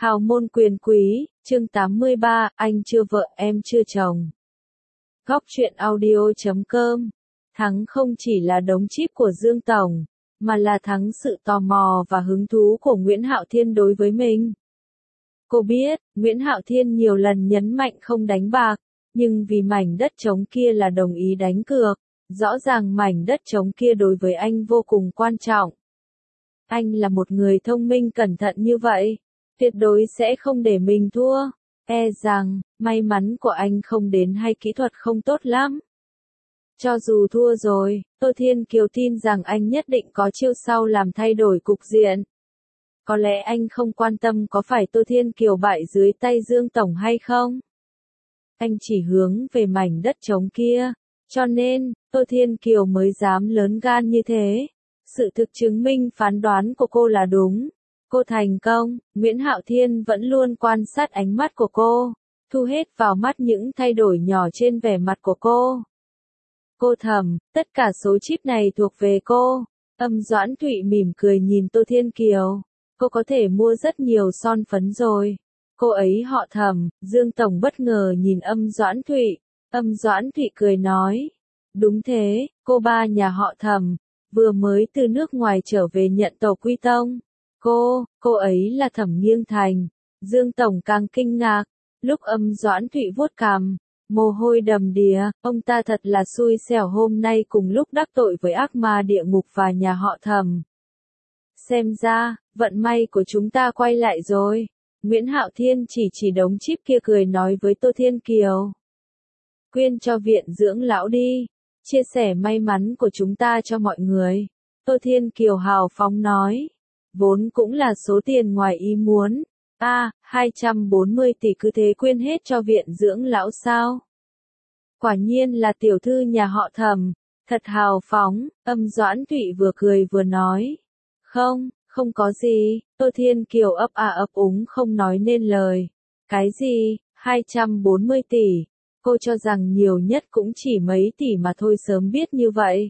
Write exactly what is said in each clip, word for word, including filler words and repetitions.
Hào môn quyền quý, chương tám mươi ba, anh chưa vợ em chưa chồng. Góc truyện audio chấm com. Thắng không chỉ là đống chip của Dương Tổng, mà là thắng sự tò mò và hứng thú của Nguyễn Hạo Thiên đối với mình. Cô biết, Nguyễn Hạo Thiên nhiều lần nhấn mạnh không đánh bạc, nhưng vì mảnh đất trống kia là đồng ý đánh cược, rõ ràng mảnh đất trống kia đối với anh vô cùng quan trọng. Anh là một người thông minh cẩn thận như vậy, tuyệt đối sẽ không để mình thua, e rằng, may mắn của anh không đến hay kỹ thuật không tốt lắm. Cho dù thua rồi, Tô Thiên Kiều tin rằng anh nhất định có chiêu sau làm thay đổi cục diện. Có lẽ anh không quan tâm có phải Tô Thiên Kiều bại dưới tay Dương Tổng hay không. Anh chỉ hướng về mảnh đất trống kia, cho nên, Tô Thiên Kiều mới dám lớn gan như thế. Sự thực chứng minh phán đoán của cô là đúng. Cô thành công, Nguyễn Hạo Thiên vẫn luôn quan sát ánh mắt của cô, thu hết vào mắt những thay đổi nhỏ trên vẻ mặt của cô. Cô thầm, tất cả số chip này thuộc về cô. Âm Doãn Thụy mỉm cười nhìn Tô Thiên Kiều. Cô có thể mua rất nhiều son phấn rồi. Cô ấy họ Thẩm. Dương Tổng bất ngờ nhìn Âm Doãn Thụy. Âm Doãn Thụy cười nói. Đúng thế, cô ba nhà họ Thẩm, vừa mới từ nước ngoài trở về nhận tàu quy tông. Cô, cô ấy là Thẩm Nghiêng Thành. Dương Tổng càng kinh ngạc. Lúc Âm Doãn Thụy vuốt cằm, mồ hôi đầm đìa, ông ta thật là xui xẻo hôm nay cùng lúc đắc tội với ác ma địa ngục và nhà họ Thẩm. Xem ra, vận may của chúng ta quay lại rồi. Nguyễn Hạo Thiên chỉ chỉ đống chip kia cười nói với Tô Thiên Kiều. Quyên cho viện dưỡng lão đi, chia sẻ may mắn của chúng ta cho mọi người. Tô Thiên Kiều hào phóng nói. Vốn cũng là số tiền ngoài ý muốn. A, à, hai trăm bốn mươi tỷ cứ thế quyên hết cho viện dưỡng lão sao? Quả nhiên là tiểu thư nhà họ Thẩm, thật hào phóng. Âm Doãn Thụy vừa cười vừa nói. Không, không có gì. Tô Thiên Kiều ấp à ấp úng không nói nên lời. Cái gì, hai trăm bốn mươi tỷ? Cô cho rằng nhiều nhất cũng chỉ mấy tỷ mà thôi, sớm biết như vậy.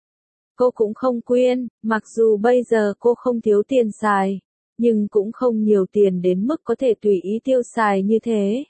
Cô cũng không quyên, mặc dù bây giờ cô không thiếu tiền xài, nhưng cũng không nhiều tiền đến mức có thể tùy ý tiêu xài như thế.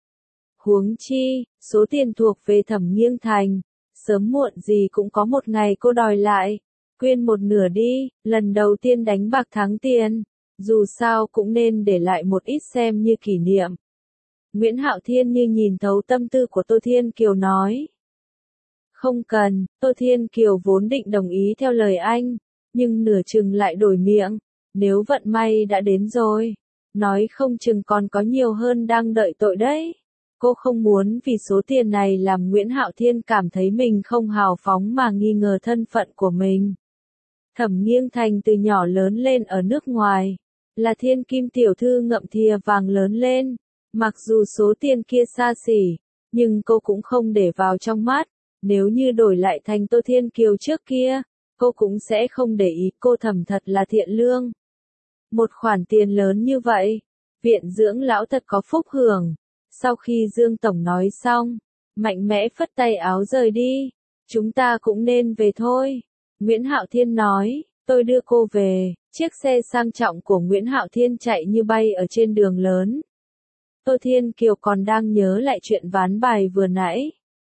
Huống chi, số tiền thuộc về Thẩm Nghiêng Thành, sớm muộn gì cũng có một ngày cô đòi lại. Quyên một nửa đi, lần đầu tiên đánh bạc thắng tiền, dù sao cũng nên để lại một ít xem như kỷ niệm. Nguyễn Hạo Thiên như nhìn thấu tâm tư của Tô Thiên Kiều nói. Không cần, Tô Thiên Kiều vốn định đồng ý theo lời anh, nhưng nửa chừng lại đổi miệng. Nếu vận may đã đến rồi, nói không chừng còn có nhiều hơn đang đợi tội đấy. Cô không muốn vì số tiền này làm Nguyễn Hạo Thiên cảm thấy mình không hào phóng mà nghi ngờ thân phận của mình. Thẩm Nghiêng Thành từ nhỏ lớn lên ở nước ngoài, là thiên kim tiểu thư ngậm thìa vàng lớn lên. Mặc dù số tiền kia xa xỉ, nhưng cô cũng không để vào trong mắt. Nếu như đổi lại thành Tô Thiên Kiều trước kia, cô cũng sẽ không để ý. Cô Thẩm thật là thiện lương. Một khoản tiền lớn như vậy, viện dưỡng lão thật có phúc hưởng. Sau khi Dương Tổng nói xong, mạnh mẽ phất tay áo rời đi. Chúng ta cũng nên về thôi. Nguyễn Hạo Thiên nói, tôi đưa cô về. Chiếc xe sang trọng của Nguyễn Hạo Thiên chạy như bay ở trên đường lớn. Tô Thiên Kiều còn đang nhớ lại chuyện ván bài vừa nãy.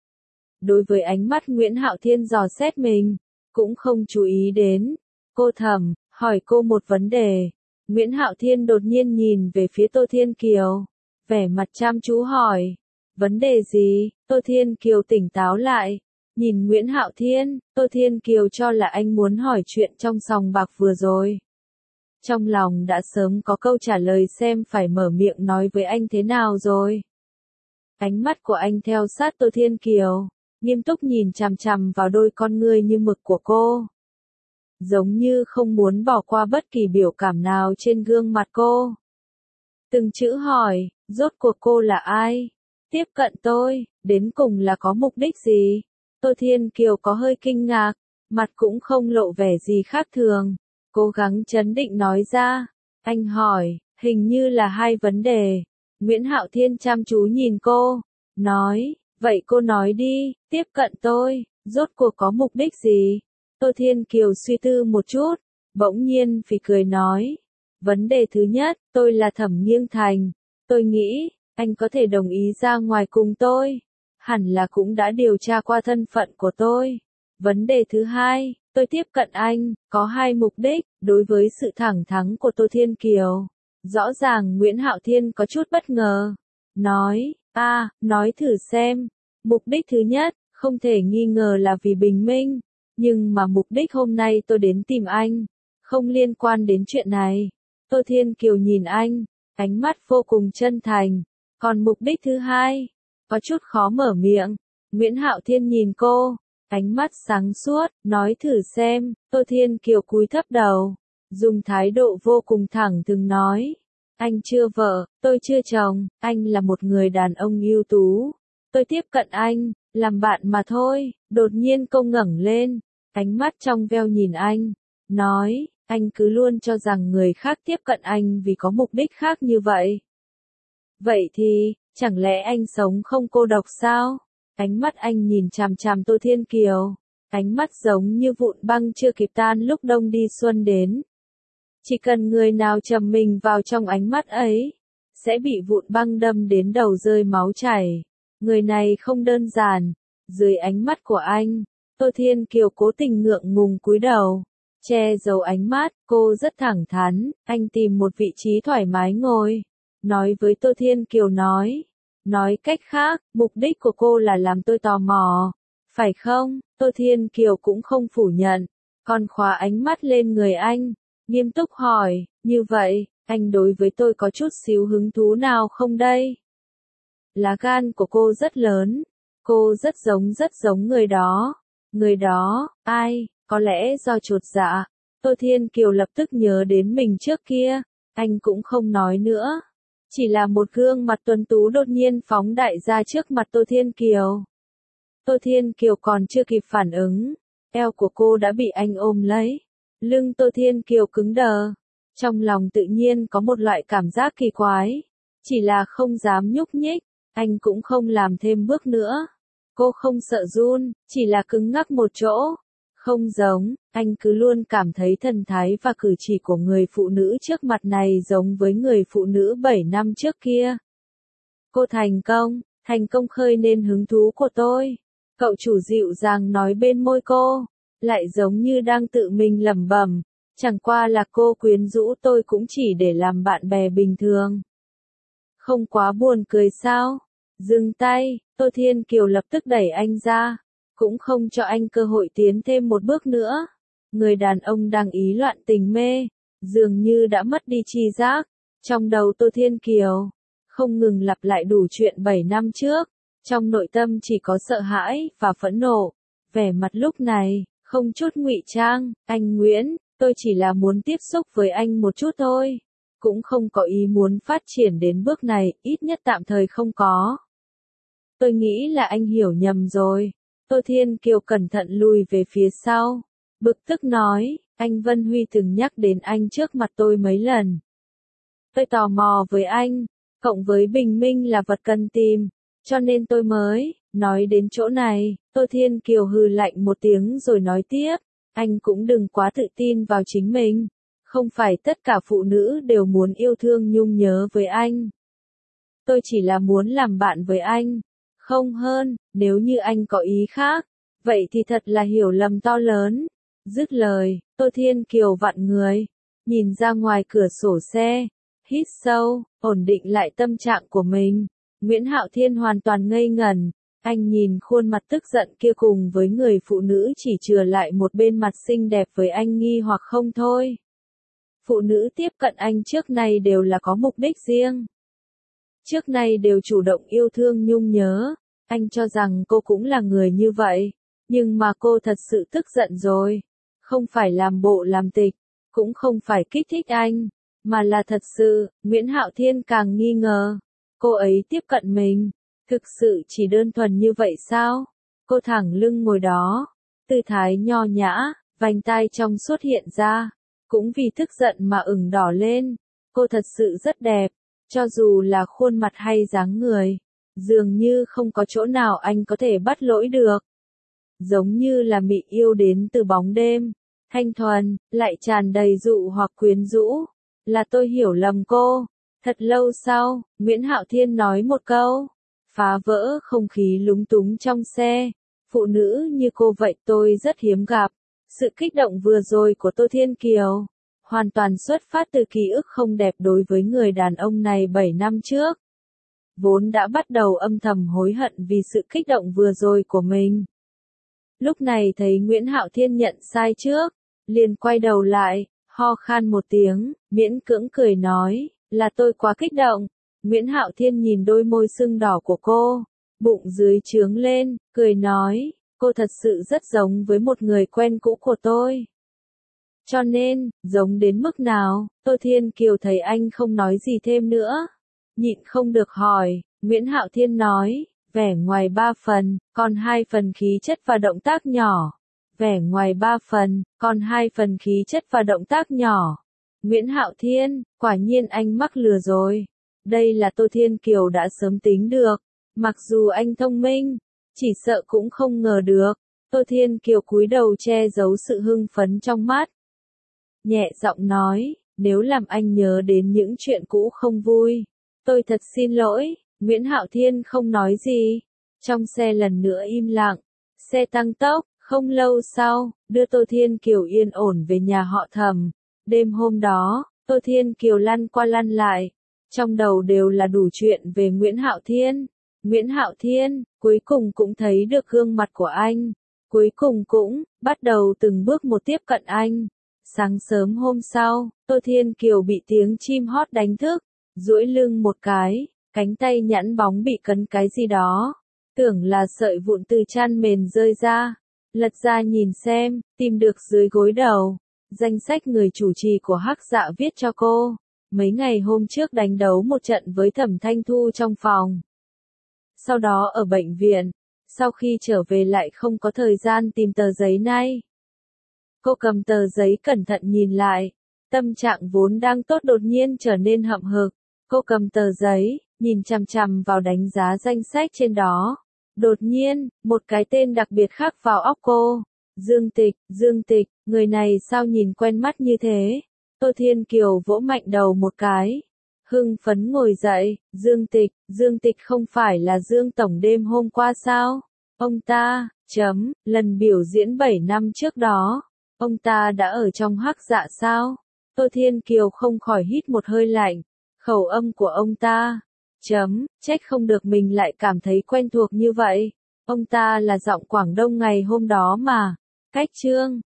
Đối với ánh mắt Nguyễn Hạo Thiên dò xét mình, cũng không chú ý đến. Cô Thẩm, hỏi cô một vấn đề. Nguyễn Hạo Thiên đột nhiên nhìn về phía Tô Thiên Kiều, vẻ mặt chăm chú hỏi. Vấn đề gì? Tô Thiên Kiều tỉnh táo lại, nhìn Nguyễn Hạo Thiên. Tô Thiên Kiều cho là anh muốn hỏi chuyện trong sòng bạc vừa rồi. Trong lòng đã sớm có câu trả lời, xem phải mở miệng nói với anh thế nào rồi. Ánh mắt của anh theo sát Tô Thiên Kiều, nghiêm túc nhìn chằm chằm vào đôi con ngươi như mực của cô. Giống như không muốn bỏ qua bất kỳ biểu cảm nào trên gương mặt cô. Từng chữ hỏi, rốt cuộc cô là ai? Tiếp cận tôi, đến cùng là có mục đích gì? Tô Thiên Kiều có hơi kinh ngạc, mặt cũng không lộ vẻ gì khác thường. Cố gắng trấn định nói ra. Anh hỏi, hình như là hai vấn đề. Nguyễn Hạo Thiên chăm chú nhìn cô, nói, vậy cô nói đi, tiếp cận tôi, rốt cuộc có mục đích gì? Tô Thiên Kiều suy tư một chút, bỗng nhiên phì cười nói, Vấn đề thứ nhất, tôi là Thẩm Nghiêng Thành. Tôi nghĩ, anh có thể đồng ý ra ngoài cùng tôi. Hẳn là cũng đã điều tra qua thân phận của tôi. Vấn đề thứ hai, tôi tiếp cận anh, có hai mục đích, đối với sự thẳng thắn của Tô Thiên Kiều. Rõ ràng Nguyễn Hạo Thiên có chút bất ngờ. Nói, a, à, nói thử xem. Mục đích thứ nhất, không thể nghi ngờ là vì bình minh. Nhưng mà mục đích hôm nay tôi đến tìm anh, không liên quan đến chuyện này. Tô Thiên Kiều nhìn anh, ánh mắt vô cùng chân thành. Còn mục đích thứ hai, có chút khó mở miệng. Nguyễn Hạo Thiên nhìn cô, ánh mắt sáng suốt, nói thử xem. Tô Thiên Kiều cúi thấp đầu, dùng thái độ vô cùng thẳng thừng nói. Anh chưa vợ, tôi chưa chồng, anh là một người đàn ông ưu tú. Tôi tiếp cận anh, làm bạn mà thôi. Đột nhiên cô ngẩng lên, ánh mắt trong veo nhìn anh, nói, anh cứ luôn cho rằng người khác tiếp cận anh vì có mục đích khác như vậy. Vậy thì, chẳng lẽ anh sống không cô độc sao? Ánh mắt anh nhìn chằm chằm Tô Thiên Kiều, ánh mắt giống như vụn băng chưa kịp tan lúc đông đi xuân đến. Chỉ cần người nào trầm mình vào trong ánh mắt ấy, sẽ bị vụn băng đâm đến đầu rơi máu chảy. Người này không đơn giản. Dưới ánh mắt của anh, Tô Thiên Kiều cố tình ngượng ngùng cúi đầu, che giấu ánh mắt. Cô rất thẳng thắn, anh tìm một vị trí thoải mái ngồi, nói với Tô Thiên Kiều nói. Nói cách khác, mục đích của cô là làm tôi tò mò, phải không? Tô Thiên Kiều cũng không phủ nhận, còn khóa ánh mắt lên người anh, nghiêm túc hỏi, như vậy, anh đối với tôi có chút xíu hứng thú nào không đây? Lá gan của cô rất lớn, cô rất giống rất giống người đó. Người đó, ai, có lẽ do chột dạ. Tô Thiên Kiều lập tức nhớ đến mình trước kia, anh cũng không nói nữa. Chỉ là một gương mặt tuấn tú đột nhiên phóng đại ra trước mặt Tô Thiên Kiều. Tô Thiên Kiều còn chưa kịp phản ứng, eo của cô đã bị anh ôm lấy. Lưng Tô Thiên Kiều cứng đờ, trong lòng tự nhiên có một loại cảm giác kỳ quái. Chỉ là không dám nhúc nhích, anh cũng không làm thêm bước nữa. Cô không sợ run, chỉ là cứng ngắc một chỗ. Không giống, anh cứ luôn cảm thấy thần thái và cử chỉ của người phụ nữ trước mặt này giống với người phụ nữ bảy năm trước kia. Cô thành công, thành công khơi nên hứng thú của tôi. Cậu chủ dịu dàng nói bên môi cô, lại giống như đang tự mình lẩm bẩm, chẳng qua là cô quyến rũ tôi cũng chỉ để làm bạn bè bình thường. Không quá buồn cười sao? Dừng tay, Tô Thiên Kiều lập tức đẩy anh ra, cũng không cho anh cơ hội tiến thêm một bước nữa. Người đàn ông đang ý loạn tình mê, dường như đã mất đi tri giác. Trong đầu Tô Thiên Kiều, không ngừng lặp lại đủ chuyện bảy năm trước. Trong nội tâm chỉ có sợ hãi và phẫn nộ. Vẻ mặt lúc này, không chút ngụy trang. Anh Nguyễn, tôi chỉ là muốn tiếp xúc với anh một chút thôi. Cũng không có ý muốn phát triển đến bước này, ít nhất tạm thời không có. Tôi nghĩ là anh hiểu nhầm rồi. Tô Thiên Kiều cẩn thận lùi về phía sau. Bực tức nói, anh Vân Huy từng nhắc đến anh trước mặt tôi mấy lần. Tôi tò mò với anh, cộng với bình minh là vật cần tìm, cho nên tôi mới, nói đến chỗ này. Tô Thiên Kiều hừ lạnh một tiếng rồi nói tiếp, anh cũng đừng quá tự tin vào chính mình. Không phải tất cả phụ nữ đều muốn yêu thương nhung nhớ với anh. Tôi chỉ là muốn làm bạn với anh. Không hơn, nếu như anh có ý khác, vậy thì thật là hiểu lầm to lớn. Dứt lời, Tô Thiên Kiều vặn người, nhìn ra ngoài cửa sổ xe, hít sâu, ổn định lại tâm trạng của mình. Nguyễn Hạo Thiên hoàn toàn ngây ngẩn, anh nhìn khuôn mặt tức giận kia cùng với người phụ nữ chỉ chừa lại một bên mặt xinh đẹp với anh nghi hoặc không thôi. Phụ nữ tiếp cận anh trước nay đều là có mục đích riêng. Trước nay đều chủ động yêu thương nhung nhớ, anh cho rằng cô cũng là người như vậy, nhưng mà cô thật sự tức giận rồi, không phải làm bộ làm tịch, cũng không phải kích thích anh, mà là thật sự. Nguyễn Hạo Thiên càng nghi ngờ, cô ấy tiếp cận mình, thực sự chỉ đơn thuần như vậy sao? Cô thẳng lưng ngồi đó, tư thái nho nhã, vành tai trong suốt hiện ra, cũng vì tức giận mà ửng đỏ lên. Cô thật sự rất đẹp. Cho dù là khuôn mặt hay dáng người, dường như không có chỗ nào anh có thể bắt lỗi được. Giống như là mị yêu đến từ bóng đêm, thanh thuần, lại tràn đầy dụ hoặc quyến rũ. là tôi hiểu lầm cô. Thật lâu sau, Nguyễn Hạo Thiên nói một câu, phá vỡ không khí lúng túng trong xe. Phụ nữ như cô vậy tôi rất hiếm gặp. Sự kích động vừa rồi của Tô Thiên Kiều, hoàn toàn xuất phát từ ký ức không đẹp đối với người đàn ông này bảy năm trước. Vốn đã bắt đầu âm thầm hối hận vì sự kích động vừa rồi của mình. Lúc này thấy Nguyễn Hạo Thiên nhận sai trước, liền quay đầu lại, ho khan một tiếng, miễn cưỡng cười nói, là tôi quá kích động. Nguyễn Hạo Thiên nhìn đôi môi sưng đỏ của cô, bụng dưới trướng lên, cười nói, cô thật sự rất giống với một người quen cũ của tôi. Cho nên, giống đến mức nào? Tô Thiên Kiều thấy anh không nói gì thêm nữa, nhịn không được hỏi. Nguyễn Hạo Thiên nói, vẻ ngoài ba phần, còn hai phần khí chất và động tác nhỏ. Vẻ ngoài ba phần, còn hai phần khí chất và động tác nhỏ. Nguyễn Hạo Thiên, quả nhiên anh mắc lừa rồi. Đây là Tô Thiên Kiều đã sớm tính được. Mặc dù anh thông minh, chỉ sợ cũng không ngờ được. Tô Thiên Kiều cúi đầu che giấu sự hưng phấn trong mắt. Nhẹ giọng nói, nếu làm anh nhớ đến những chuyện cũ không vui, tôi thật xin lỗi. Nguyễn Hạo Thiên không nói gì. Trong xe lần nữa im lặng. Xe tăng tốc, không lâu sau, đưa Tô Thiên Kiều yên ổn về nhà họ Thẩm. Đêm hôm đó, Tô Thiên Kiều lăn qua lăn lại. Trong đầu đều là đủ chuyện về Nguyễn Hạo Thiên. Nguyễn Hạo Thiên, cuối cùng cũng thấy được gương mặt của anh. Cuối cùng cũng, bắt đầu từng bước một tiếp cận anh. Sáng sớm hôm sau, Tô Thiên Kiều bị tiếng chim hót đánh thức. Duỗi lưng một cái, cánh tay nhẵn bóng bị cấn cái gì đó. Tưởng là sợi vụn từ chăn mền rơi ra. Lật ra nhìn xem, tìm được dưới gối đầu. Danh sách người chủ trì của Hắc Dạ viết cho cô. Mấy ngày hôm trước đánh đấu một trận với Thẩm Thanh Thu trong phòng. Sau đó ở bệnh viện. Sau khi trở về lại không có thời gian tìm tờ giấy này. Cô cầm tờ giấy cẩn thận nhìn lại. Tâm trạng vốn đang tốt đột nhiên trở nên hậm hực. Cô cầm tờ giấy, nhìn chằm chằm vào đánh giá danh sách trên đó. Đột nhiên, một cái tên đặc biệt khắc vào óc cô. Dương Tịch, Dương Tịch, người này sao nhìn quen mắt như thế? Tô Thiên Kiều vỗ mạnh đầu một cái. Hưng phấn ngồi dậy, Dương Tịch, Dương Tịch không phải là Dương Tổng đêm hôm qua sao? Ông ta, chấm, lần biểu diễn bảy năm trước đó. Ông ta đã ở trong Hắc Dạ sao? Tô Thiên Kiều không khỏi hít một hơi lạnh. Khẩu âm của ông ta, chấm, trách không được mình lại cảm thấy quen thuộc như vậy. Ông ta là giọng Quảng Đông ngày hôm đó mà. Cách chương